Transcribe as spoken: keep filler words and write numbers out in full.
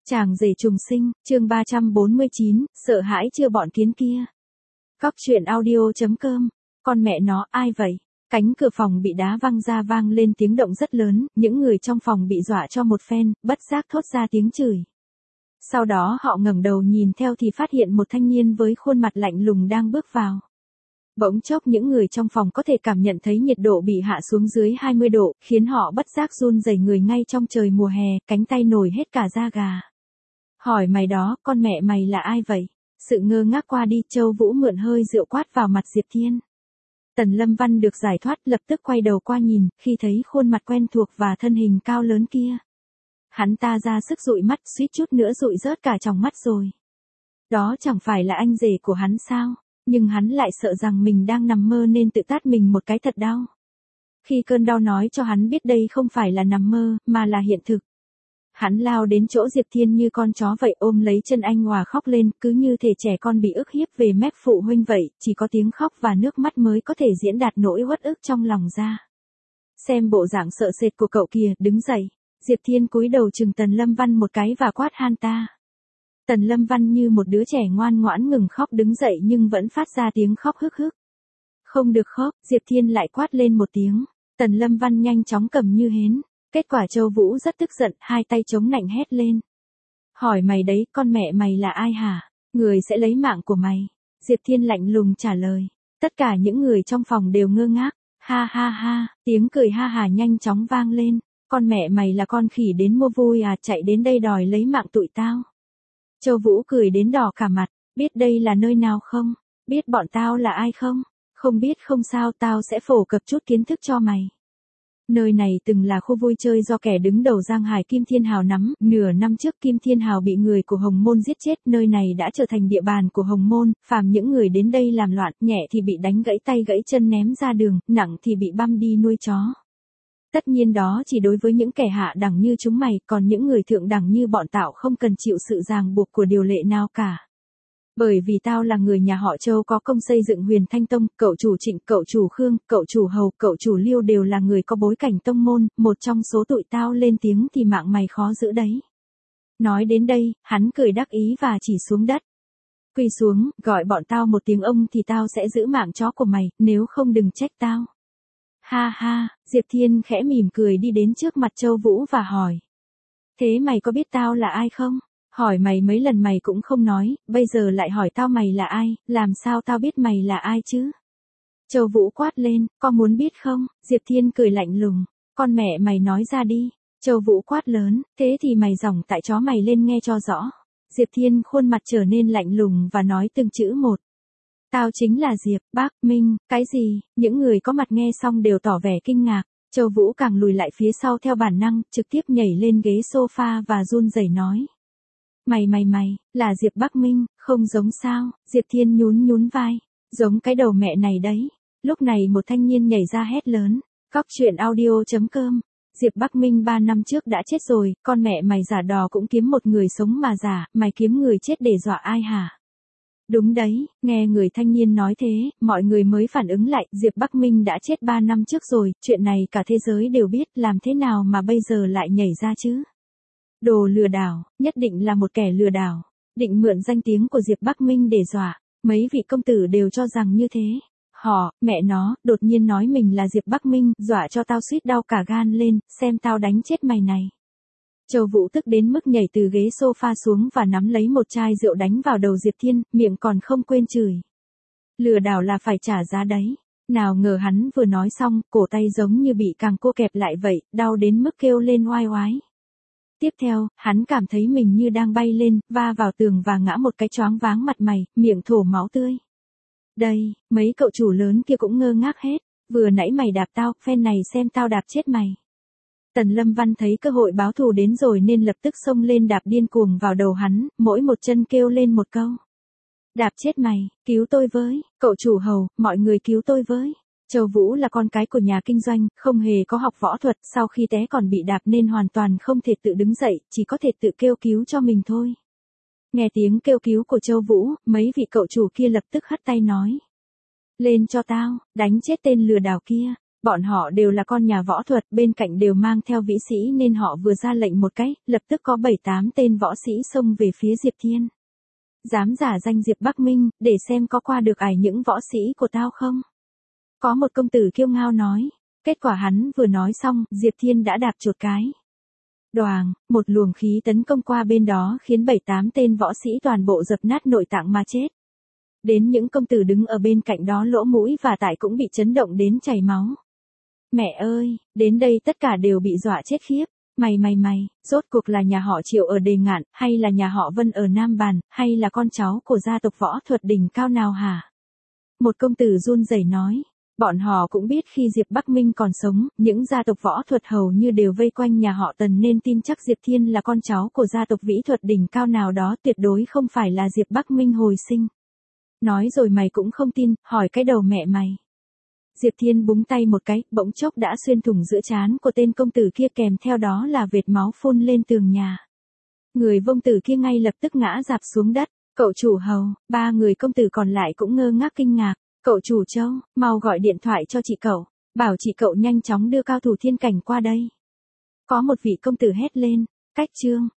Chàng rể trùng sinh, chương ba trăm bốn mươi chín, sợ hãi chưa bọn kiến kia. Góc truyện audio chấm com, con mẹ nó, ai vậy? Cánh cửa phòng bị đá văng ra vang lên tiếng động rất lớn, những người trong phòng bị dọa cho một phen, bất giác thốt ra tiếng chửi. Sau đó họ ngẩng đầu nhìn theo thì phát hiện một thanh niên với khuôn mặt lạnh lùng đang bước vào. Bỗng chốc những người trong phòng có thể cảm nhận thấy nhiệt độ bị hạ xuống dưới hai mươi độ, khiến họ bất giác run rẩy người ngay trong trời mùa hè, cánh tay nổi hết cả da gà. Hỏi mày đó, con mẹ mày là ai vậy? Sự ngơ ngác qua đi, Châu Vũ mượn hơi rượu quát vào mặt Diệp Thiên. Tần Lâm Văn được giải thoát lập tức quay đầu qua nhìn, khi thấy khuôn mặt quen thuộc và thân hình cao lớn kia. Hắn ta ra sức dụi mắt, suýt chút nữa dụi rớt cả tròng mắt rồi. Đó chẳng phải là anh rể của hắn sao? Nhưng hắn lại sợ rằng mình đang nằm mơ nên tự tát mình một cái thật đau. Khi cơn đau nói cho hắn biết đây không phải là nằm mơ, mà là hiện thực. Hắn lao đến chỗ Diệp Thiên như con chó vậy, ôm lấy chân anh Hòa khóc lên, cứ như thể trẻ con bị ức hiếp về mép phụ huynh vậy, chỉ có tiếng khóc và nước mắt mới có thể diễn đạt nỗi uất ức trong lòng ra. Xem bộ dạng sợ sệt của cậu kìa, đứng dậy. Diệp Thiên cúi đầu chừng Tần Lâm Văn một cái và quát han ta. Tần Lâm Văn như một đứa trẻ ngoan ngoãn ngừng khóc đứng dậy nhưng vẫn phát ra tiếng khóc hức hức. Không được khóc, Diệp Thiên lại quát lên một tiếng. Tần Lâm Văn nhanh chóng cầm như hến. Kết quả Châu Vũ rất tức giận, hai tay chống nạnh hét lên. Hỏi mày đấy, con mẹ mày là ai hả? Người sẽ lấy mạng của mày. Diệp Thiên lạnh lùng trả lời. Tất cả những người trong phòng đều ngơ ngác. Ha ha ha, tiếng cười ha hà nhanh chóng vang lên. Con mẹ mày là con khỉ đến mua vui à, chạy đến đây đòi lấy mạng tụi tao. Châu Vũ cười đến đỏ cả mặt. Biết đây là nơi nào không? Biết bọn tao là ai không? Không biết không sao, tao sẽ phổ cập chút kiến thức cho mày. Nơi này từng là khu vui chơi do kẻ đứng đầu Giang Hải Kim Thiên Hào nắm, nửa năm trước Kim Thiên Hào bị người của Hồng Môn giết chết, nơi này đã trở thành địa bàn của Hồng Môn, phàm những người đến đây làm loạn, nhẹ thì bị đánh gãy tay gãy chân ném ra đường, nặng thì bị băm đi nuôi chó. Tất nhiên đó chỉ đối với những kẻ hạ đẳng như chúng mày, còn những người thượng đẳng như bọn tao không cần chịu sự ràng buộc của điều lệ nào cả. Bởi vì tao là người nhà họ Châu có công xây dựng Huyền Thanh Tông, cậu chủ Trịnh, cậu chủ Khương, cậu chủ Hầu, cậu chủ Liêu đều là người có bối cảnh tông môn, một trong số tụi tao lên tiếng thì mạng mày khó giữ đấy. Nói đến đây, hắn cười đắc ý và chỉ xuống đất. Quỳ xuống, gọi bọn tao một tiếng ông thì tao sẽ giữ mạng chó của mày, nếu không đừng trách tao. Ha ha, Diệp Thiên khẽ mỉm cười đi đến trước mặt Châu Vũ và hỏi. Thế mày có biết tao là ai không? Hỏi mày mấy lần mày cũng không nói, bây giờ lại hỏi tao mày là ai, làm sao tao biết mày là ai chứ? Châu Vũ quát lên, có muốn biết không? Diệp Thiên cười lạnh lùng, con mẹ mày nói ra đi. Châu Vũ quát lớn, thế thì mày giỏng tại chó mày lên nghe cho rõ. Diệp Thiên khuôn mặt trở nên lạnh lùng và nói từng chữ một. Tao chính là Diệp, Bắc Minh, cái gì? Những người có mặt nghe xong đều tỏ vẻ kinh ngạc. Châu Vũ càng lùi lại phía sau theo bản năng, trực tiếp nhảy lên ghế sofa và run rẩy nói. Mày mày mày, là Diệp Bắc Minh, không giống sao? Diệp Thiên nhún nhún vai. Giống cái đầu mẹ này đấy. Lúc này một thanh niên nhảy ra hét lớn. Góc truyện audio chấm com. Diệp Bắc Minh ba năm trước đã chết rồi, con mẹ mày giả đò cũng kiếm một người sống mà giả, mày kiếm người chết để dọa ai hả? Đúng đấy, nghe người thanh niên nói thế, mọi người mới phản ứng lại, Diệp Bắc Minh đã chết ba năm trước rồi, chuyện này cả thế giới đều biết, làm thế nào mà bây giờ lại nhảy ra chứ? Đồ lừa đảo, nhất định là một kẻ lừa đảo, định mượn danh tiếng của Diệp Bắc Minh để dọa, mấy vị công tử đều cho rằng như thế. Họ, mẹ nó, đột nhiên nói mình là Diệp Bắc Minh, dọa cho tao suýt đau cả gan lên, xem tao đánh chết mày này. Châu Vũ tức đến mức nhảy từ ghế sofa xuống và nắm lấy một chai rượu đánh vào đầu Diệp Thiên, miệng còn không quên chửi. Lừa đảo là phải trả giá đấy. Nào ngờ hắn vừa nói xong, cổ tay giống như bị càng cô kẹp lại vậy, đau đến mức kêu lên oai oái. Tiếp theo, hắn cảm thấy mình như đang bay lên, va vào tường và ngã một cái choáng váng mặt mày, miệng thổ máu tươi. Đây, mấy cậu chủ lớn kia cũng ngơ ngác hết, vừa nãy mày đạp tao, phen này xem tao đạp chết mày. Tần Lâm Văn thấy cơ hội báo thù đến rồi nên lập tức xông lên đạp điên cuồng vào đầu hắn, mỗi một chân kêu lên một câu. Đạp chết mày, cứu tôi với, cậu chủ Hầu, mọi người cứu tôi với. Châu Vũ là con cái của nhà kinh doanh, không hề có học võ thuật, sau khi té còn bị đạp nên hoàn toàn không thể tự đứng dậy, chỉ có thể tự kêu cứu cho mình thôi. Nghe tiếng kêu cứu của Châu Vũ, mấy vị cậu chủ kia lập tức hất tay nói. Lên cho tao, đánh chết tên lừa đảo kia. Bọn họ đều là con nhà võ thuật, bên cạnh đều mang theo vĩ sĩ nên họ vừa ra lệnh một cái, lập tức có bảy tám tên võ sĩ xông về phía Diệp Thiên. Dám giả danh Diệp Bắc Minh, để xem có qua được ải những võ sĩ của tao không? Có một công tử kiêu ngao nói. Kết quả hắn vừa nói xong, Diệp Thiên đã đạp chuột cái. Đoàng, một luồng khí tấn công qua bên đó khiến bảy tám tên võ sĩ toàn bộ dập nát nội tạng mà chết. Đến những công tử đứng ở bên cạnh đó lỗ mũi và tai cũng bị chấn động đến chảy máu. Mẹ ơi, đến đây tất cả đều bị dọa chết khiếp. Mày mày mày, rốt cuộc là nhà họ Triệu ở Đề Ngạn, hay là nhà họ Vân ở Nam Bàn, hay là con cháu của gia tộc võ thuật đỉnh cao nào hả? Một công tử run rẩy nói. Bọn họ cũng biết khi Diệp Bắc Minh còn sống, những gia tộc võ thuật hầu như đều vây quanh nhà họ Tần nên tin chắc Diệp Thiên là con cháu của gia tộc vĩ thuật đỉnh cao nào đó, tuyệt đối không phải là Diệp Bắc Minh hồi sinh. Nói rồi mày cũng không tin, hỏi cái đầu mẹ mày. Diệp Thiên búng tay một cái, bỗng chốc đã xuyên thủng giữa trán của tên công tử kia, kèm theo đó là vệt máu phun lên tường nhà. Người vông tử kia ngay lập tức ngã rạp xuống đất. Cậu chủ hầu, ba người công tử còn lại cũng ngơ ngác kinh ngạc. Cậu chủ Châu, mau gọi điện thoại cho chị cậu, bảo chị cậu nhanh chóng đưa cao thủ thiên cảnh qua đây. Có một vị công tử hét lên. Cách chương